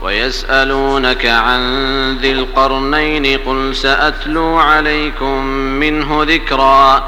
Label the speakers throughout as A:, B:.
A: ويسألونك عن ذي القرنين قل سأتلو عليكم منه ذكرا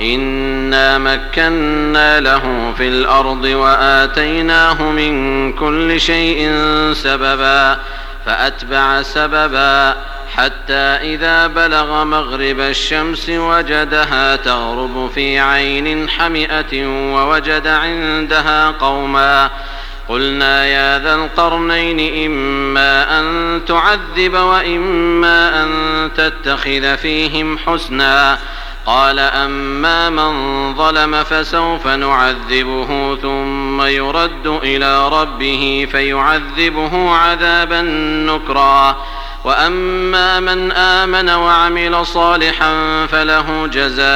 A: إنا مكنا له في الأرض وآتيناه من كل شيء سببا فأتبع سببا حتى إذا بلغ مغرب الشمس وجدها تغرب في عين حمئة ووجد عندها قوما قلنا يا ذا القرنين إما أن تعذب وإما أن تتخذ فيهم حسنا قال أما من ظلم فسوف نعذبه ثم يرد إلى ربه فيعذبه عذابا نكرا وأما من آمن وعمل صالحا فله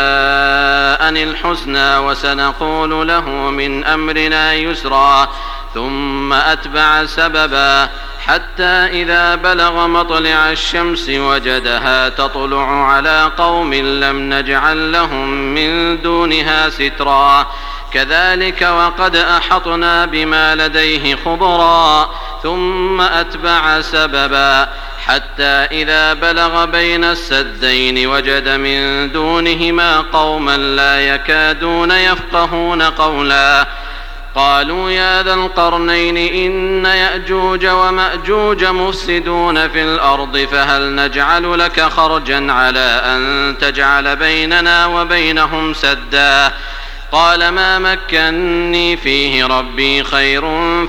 A: جزاء الحسنى وسنقول له من أمرنا يسرا ثم أتبع سببا حتى إذا بلغ مطلع الشمس وجدها تطلع على قوم لم نجعل لهم من دونها سترا كذلك وقد أحطنا بما لديه خبرا ثم أتبع سببا حتى إذا بلغ بين السدين وجد من دونهما قوما لا يكادون يفقهون قولا قالوا يا ذا القرنين إن يأجوج ومأجوج مفسدون في الأرض فهل نجعل لك خرجا على أن تجعل بيننا وبينهم سدا قال ما مكني فيه ربي خير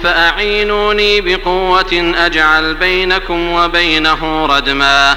A: فأعينوني بقوة أجعل بينكم وبينه ردما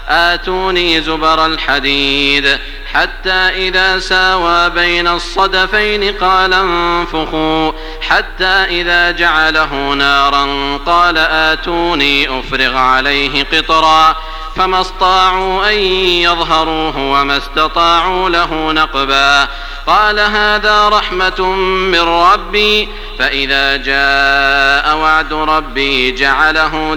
A: آتوني زبر الحديد حتى إذا ساوى بين الصدفين قال انفخوا حتى إذا جعله نارا قال آتوني أفرغ عليه قطرا فما استطاعوا أن يظهروه وما استطاعوا له نقبا قال هذا رحمة من ربي فإذا جاء وعد ربي جعله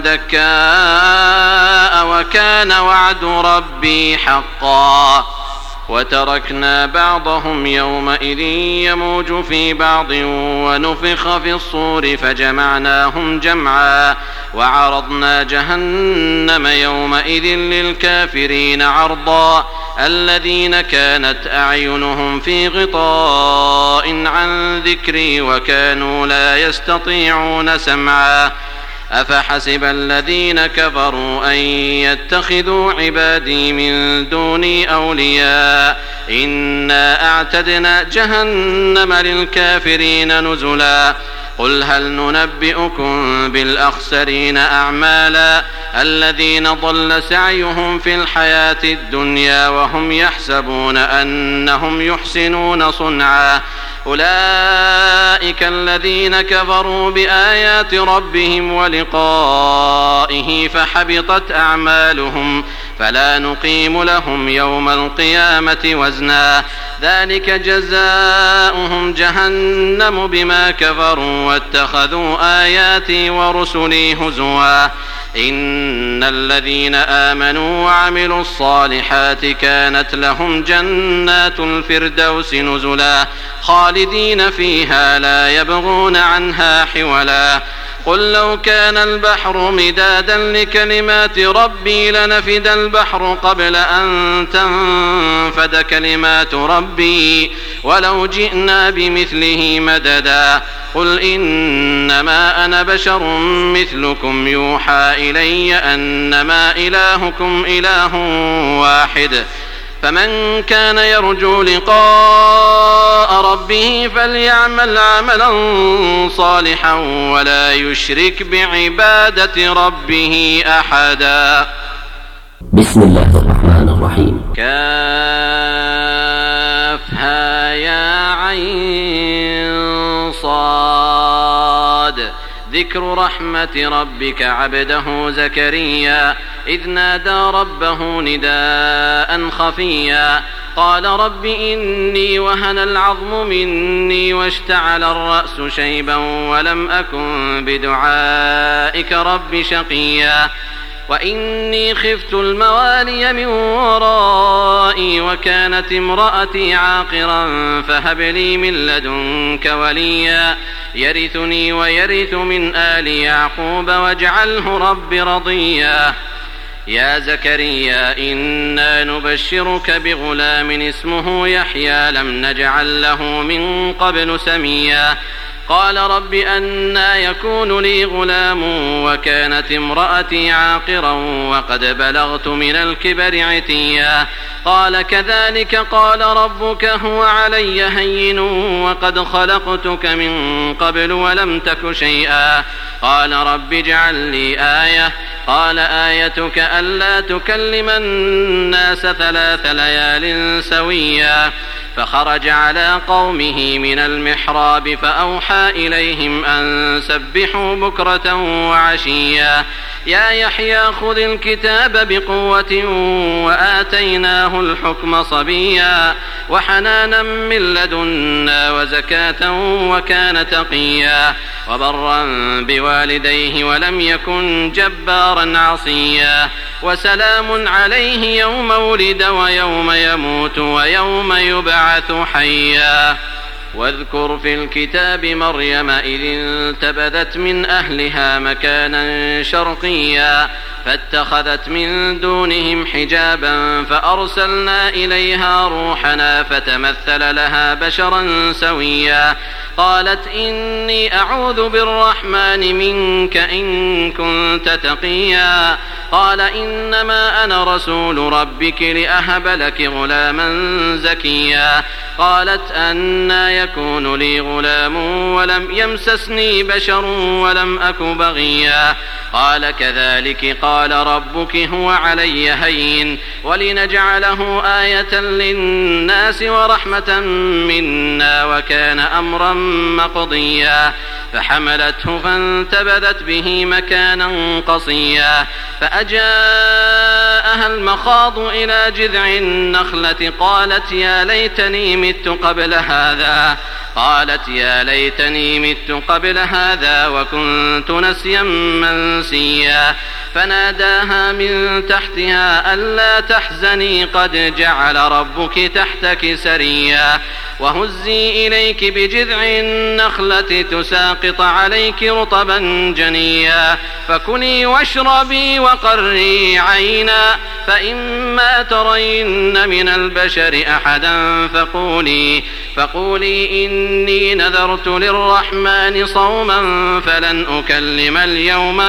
A: دكاء وكان وعد ربي حقا وتركنا بعضهم يومئذ يموج في بعض ونفخ في الصور فجمعناهم جمعا وعرضنا جهنم يومئذ للكافرين عرضا الذين كانت أعينهم في غطاء عن ذكري وكانوا لا يستطيعون سمعا أفحسب الذين كفروا أن يتخذوا عبادي من دوني أولياء إنا أعتدنا جهنم للكافرين نزلا قل هل ننبئكم بالأخسرين أعمالا الذين ضل سعيهم في الحياة الدنيا وهم يحسبون أنهم يحسنون صنعا أولئك الذين كفروا بآيات ربهم ولقائه فحبطت أعمالهم فلا نقيم لهم يوم القيامة وزنا ذلك جزاؤهم جهنم بما كفروا واتخذوا آياتي ورسلي هزوا إن الذين آمنوا وعملوا الصالحات كانت لهم جنات الفردوس نزلا خالدين فيها لا يبغون عنها حولا قل لو كان البحر مدادا لكلمات ربي لنفد البحر قبل أن تنفد كلمات ربي ولو جئنا بمثله مددا قل إنما أنا بشر مثلكم يوحى إلي أنما إلهكم إله واحد فمن كان يرجو لقاء ربه فليعمل عملا صالحا ولا يشرك بعبادة ربه أحدا.
B: بسم الله الرحمن الرحيم.
A: كافها يا عين صاد ذكر رحمة ربك عبده زكريا إذ نادى ربه نداء خفيا قال رب إني وهن العظم مني واشتعل الرأس شيبا ولم أكن بدعائك رب شقيا وإني خفت الموالي من ورائي وكانت امرأتي عاقرا فهب لي من لدنك وليا يرثني ويرث من آل يعقوب واجعله رب رضيا يا زكريا إنا نبشرك بغلام اسمه يحيى لم نجعل له من قبل سميا قال رب أنى يكون لي غلام وكانت امرأتي عاقرا وقد بلغت من الكبر عتيا قال كذلك قال ربك هو علي هين وقد خلقتك من قبل ولم تك شيئا قال رب اجعل لي آية قال آيتك ألا تكلم الناس 3 ليال سويا فخرج على قومه من المحراب فأوحى إليهم أن سبحوا بكرة وعشيا يا يحيى خذ الكتاب بقوة وآتيناه الحكم صبيا وحنانا من لدنا وزكاة وكان تقيا وبرا بوالديه ولم يكن جبارا عصيا وسلام عليه يوم ولد ويوم يموت ويوم يبعث حيا واذكر في الكتاب مريم إذ انتبذت من أهلها مكانا شرقيا فاتخذت من دونهم حجابا فأرسلنا إليها روحنا فتمثل لها بشرا سويا قالت إني أعوذ بالرحمن منك إن كنت تقيا قال إنما أنا رسول ربك لأهب لك غلاما زكيا قالت أنى يكون لي غلام ولم يمسسني بشر ولم أك بغيا قال كذلك قال ربك هو علي هين ولنجعله آية للناس ورحمة منا وكان أمرا مقضيا فحملته فانتبذت به مكانا قصيا فأجاءها المخاض إلى جذع النخلة قالت يا ليتني مت قبل هذا وكنت نسيا منسيا فناداها من تحتها ألا تحزني قد جعل ربك تحتك سريا وهزي إليك بجذع النخلة تساقط عليك رطبا جنيا فكلي واشربي وقري عينا فإما ترين من البشر أحدا فقولي إني نذرت للرحمن صوما فلن أكلم اليوم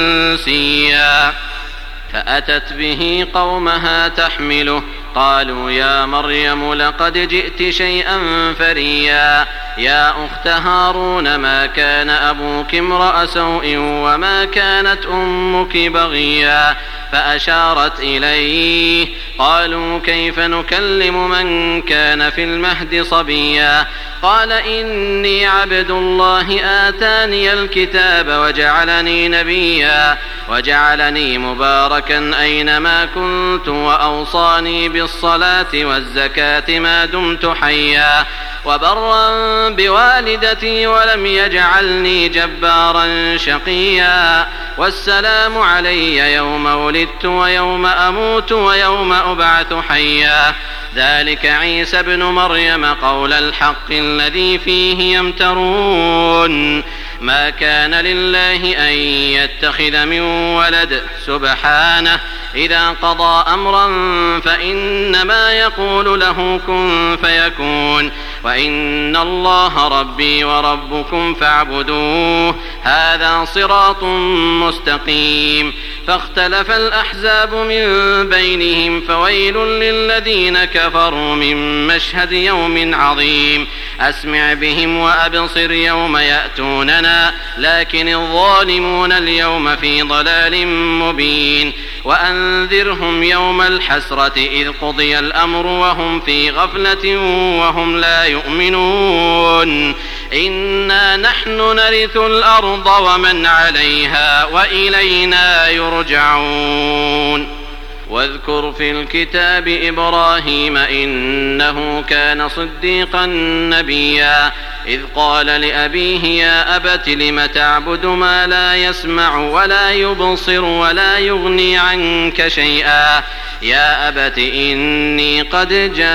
A: إنسيا فأتت به قومها تحمله قالوا يا مريم لقد جئت شيئا فريا يا أخت هارون ما كان أبوك امرأ سوء وما كانت أمك بغيا فأشارت إليه قالوا كيف نكلم من كان في المهد صبيا قال إني عبد الله آتاني الكتاب وجعلني نبيا وجعلني مباركا أينما كنت وأوصاني بالصلاة والزكاة ما دمت حيا وبرا بوالدتي ولم يجعلني جبارا شقيا والسلام علي يوم ولدت ويوم أموت ويوم أبعث حيا ذلك عيسى ابن مريم قول الحق الذي فيه يمترون ما كان لله أن يتخذ من ولد سبحانه إذا قضى أمرا فإنما يقول له كن فيكون وإن الله ربي وربكم فاعبدوه هذا صراط مستقيم فاختلف الأحزاب من بينهم فويل للذين كفروا من مشهد يوم عظيم أسمع بهم وأبصر يوم يأتوننا لكن الظالمون اليوم في ضلال مبين وأنذرهم يوم الحسرة إذ قضي الأمر وهم في غفلة وهم لا يؤمنون إنا نحن نرث الأرض ومن عليها وإلينا يرجعون واذكر في الكتاب إبراهيم إنه كان صديقا نبيا إذ قال لأبيه يا أبت لم تعبد ما لا يسمع ولا يبصر ولا يغني عنك شيئا يا أبت إني قد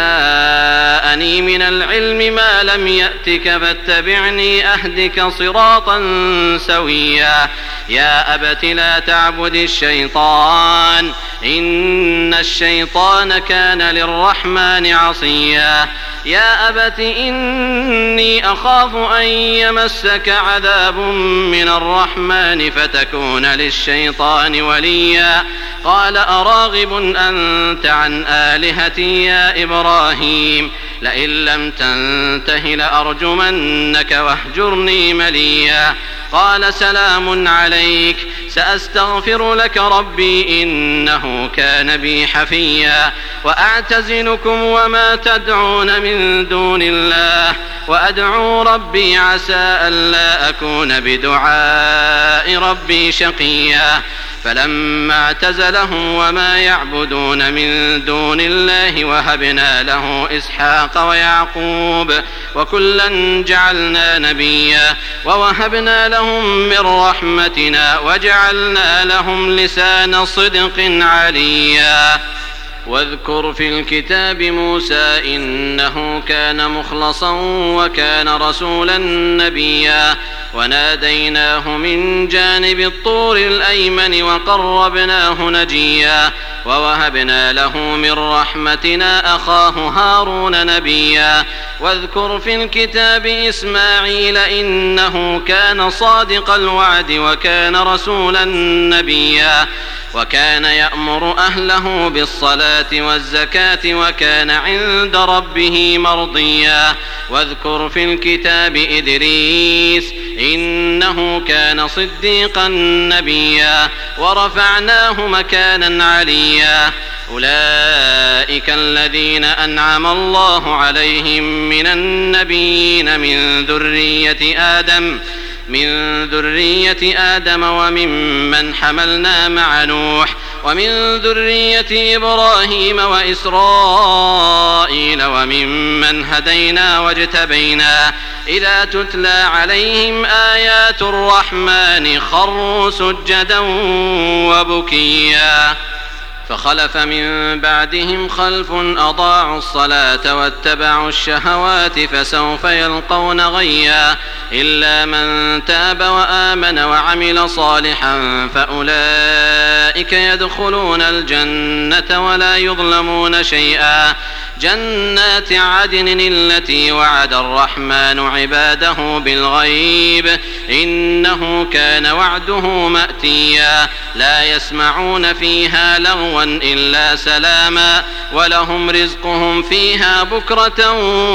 A: جاءني من العلم ما لم يأتك فاتبعني أهدك صراطا سويا يا أبت لا تعبد الشيطان إن الشيطان كان للرحمن عصيا يا أبت إني أخاف أن يمسك عذاب من الرحمن فتكون للشيطان وليا قال أراغب أنت عن آلهتي يا إبراهيم لئن لم تنته لأرجمنك واهجرني مليا قال سلام عليك سأستغفر لك ربي إنه كان بي حفيا وأعتزلكم وما تدعون من دون الله وأدعو ربي عسى ألا أكون بدعاء ربي شقيا فلما اعتزلهم وما يعبدون من دون الله وهبنا له إسحاق ويعقوب وكلا جعلنا نبيا ووهبنا لهم من رحمتنا وجعلنا لهم لسان صدق عليا واذكر في الكتاب موسى إنه كان مخلصا وكان رسولا نبيا وناديناه من جانب الطور الأيمن وقربناه نجيا ووهبنا له من رحمتنا أخاه هارون نبيا واذكر في الكتاب إسماعيل إنه كان صادق الوعد وكان رسولا نبيا وكان يأمر أهله بالصلاة والزكاة وكان عند ربه مرضيا واذكر في الكتاب إدريس إنه كان صديقا نبيا ورفعناه مكانا عليا أولئك الذين أنعم الله عليهم من النبيين من ذرية آدم وممن حملنا مع نوح ومن ذرية إبراهيم وإسرائيل وممن هدينا واجتبينا إذا تتلى عليهم آيات الرحمن خروا سجدا وبكيا فخلف من بعدهم خلف أضاعوا الصلاة واتبعوا الشهوات فسوف يلقون غيا إلا من تاب وآمن وعمل صالحا فأولئك يدخلون الجنة ولا يظلمون شيئا جنات عدن التي وعد الرحمن عباده بالغيب إنه كان وعده مأتيا لا يسمعون فيها لغوا إلا سلاما ولهم رزقهم فيها بكرة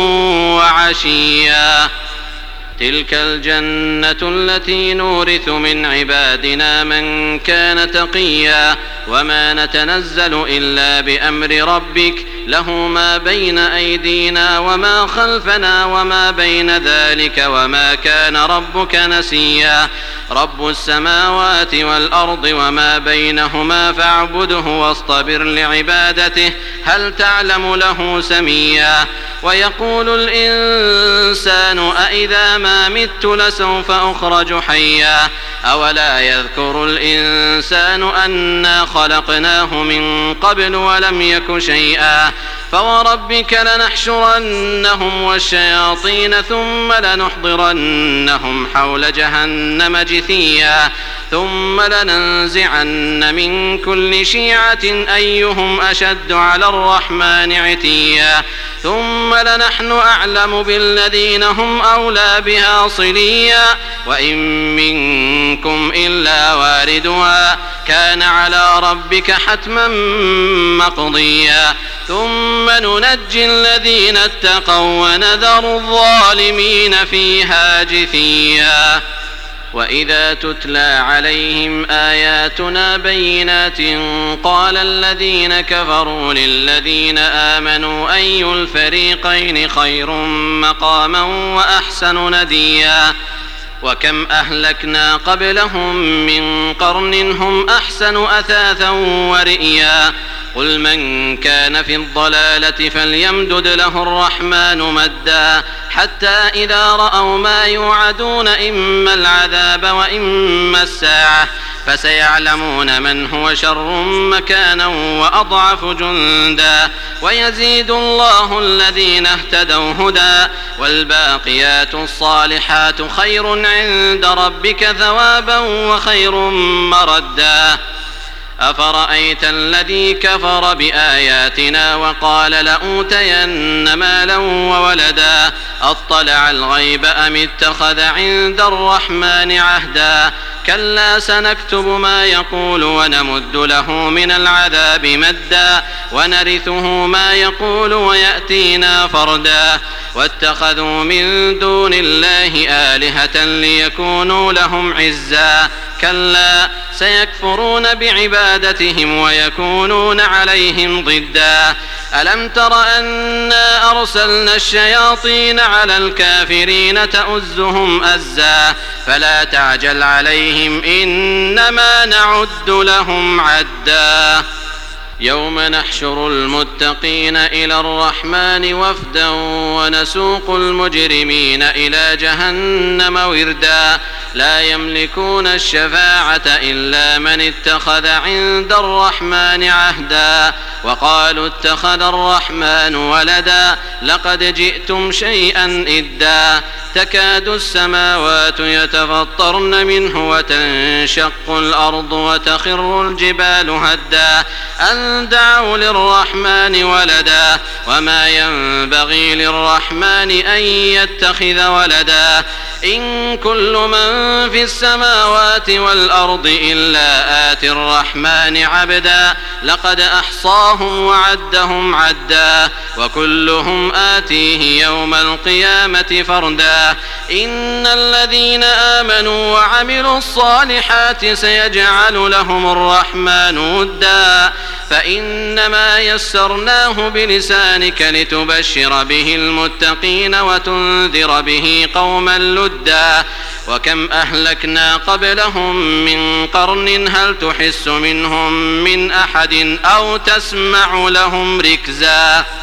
A: وعشيا تلك الجنة التي نورث من عبادنا من كان تقيا وما نتنزل إلا بأمر ربك له ما بين أيدينا وما خلفنا وما بين ذلك وما كان ربك نسيا رب السماوات والأرض وما بينهما فاعبده واصطبر لعبادته هل تعلم له سميا ويقول الإنسان أإذا ما مت لسوف أخرج حيا أولا يذكر الإنسان أنا خلقناه من قبل ولم يك شيئا فوربك لنحشرنهم والشياطين ثم لنحضرنهم حول جهنم جثيا ثم لننزعن من كل شيعة أيهم أشد على الرحمن عتيا ثم لنحن أعلم بالذين هم أولى بها صليا وإن منكم إلا واردها كان على ربك حتما مقضيا ثم ننجي الذين اتقوا ونذر الظالمين فيها جثيا وإذا تتلى عليهم آياتنا بينات قال الذين كفروا للذين آمنوا أي الفريقين خير مقاما وأحسن نديا وكم أهلكنا قبلهم من قرن هم أحسن أثاثا ورئيا قل من كان في الضلالة فليمدد له الرحمن مدا حتى إذا رأوا ما يوعدون إما العذاب وإما الساعة فسيعلمون من هو شر مكانا وأضعف جندا ويزيد الله الذين اهتدوا هدى والباقيات الصالحات خير عند ربك ثوابا وخير مردا أفرأيت الذي كفر بآياتنا وقال لأوتين مالا وولدا أطلع الغيب أم اتخذ عند الرحمن عهدا كلا سنكتب ما يقول ونمد له من العذاب مدا ونرثه ما يقول ويأتينا فردا واتخذوا من دون الله آلهة ليكونوا لهم عزا كلا سيكفرون بعبادتهم ويكونون عليهم ضدا ألم تر أنا أرسلنا الشياطين على الكافرين تؤزهم أزا فلا تعجل عليهم إنما نعد لهم عدا يوم نحشر المتقين إلى الرحمن وفدا ونسوق المجرمين إلى جهنم وردا لا يملكون الشفاعة إلا من اتخذ عند الرحمن عهدا وقالوا اتخذ الرحمن ولدا لقد جئتم شيئا إدا تكاد السماوات يتفطرن منه وتنشق الأرض وتخر الجبال هدا أن دعوا للرحمن ولدا وما ينبغي للرحمن أن يتخذ ولدا إن كل من في السماوات والأرض إلا آتي الرحمن عبدا لقد أحصاهم وعدهم عدا وكلهم آتيه يوم القيامة فردا إن الذين آمنوا وعملوا الصالحات سيجعل لهم الرحمن ودا فإنما يسرناه بلسانك لتبشر به المتقين وتنذر به قوما لدا وكم أهلكنا قبلهم من قرن هل تحس منهم من أحد أو تسمع لهم ركزا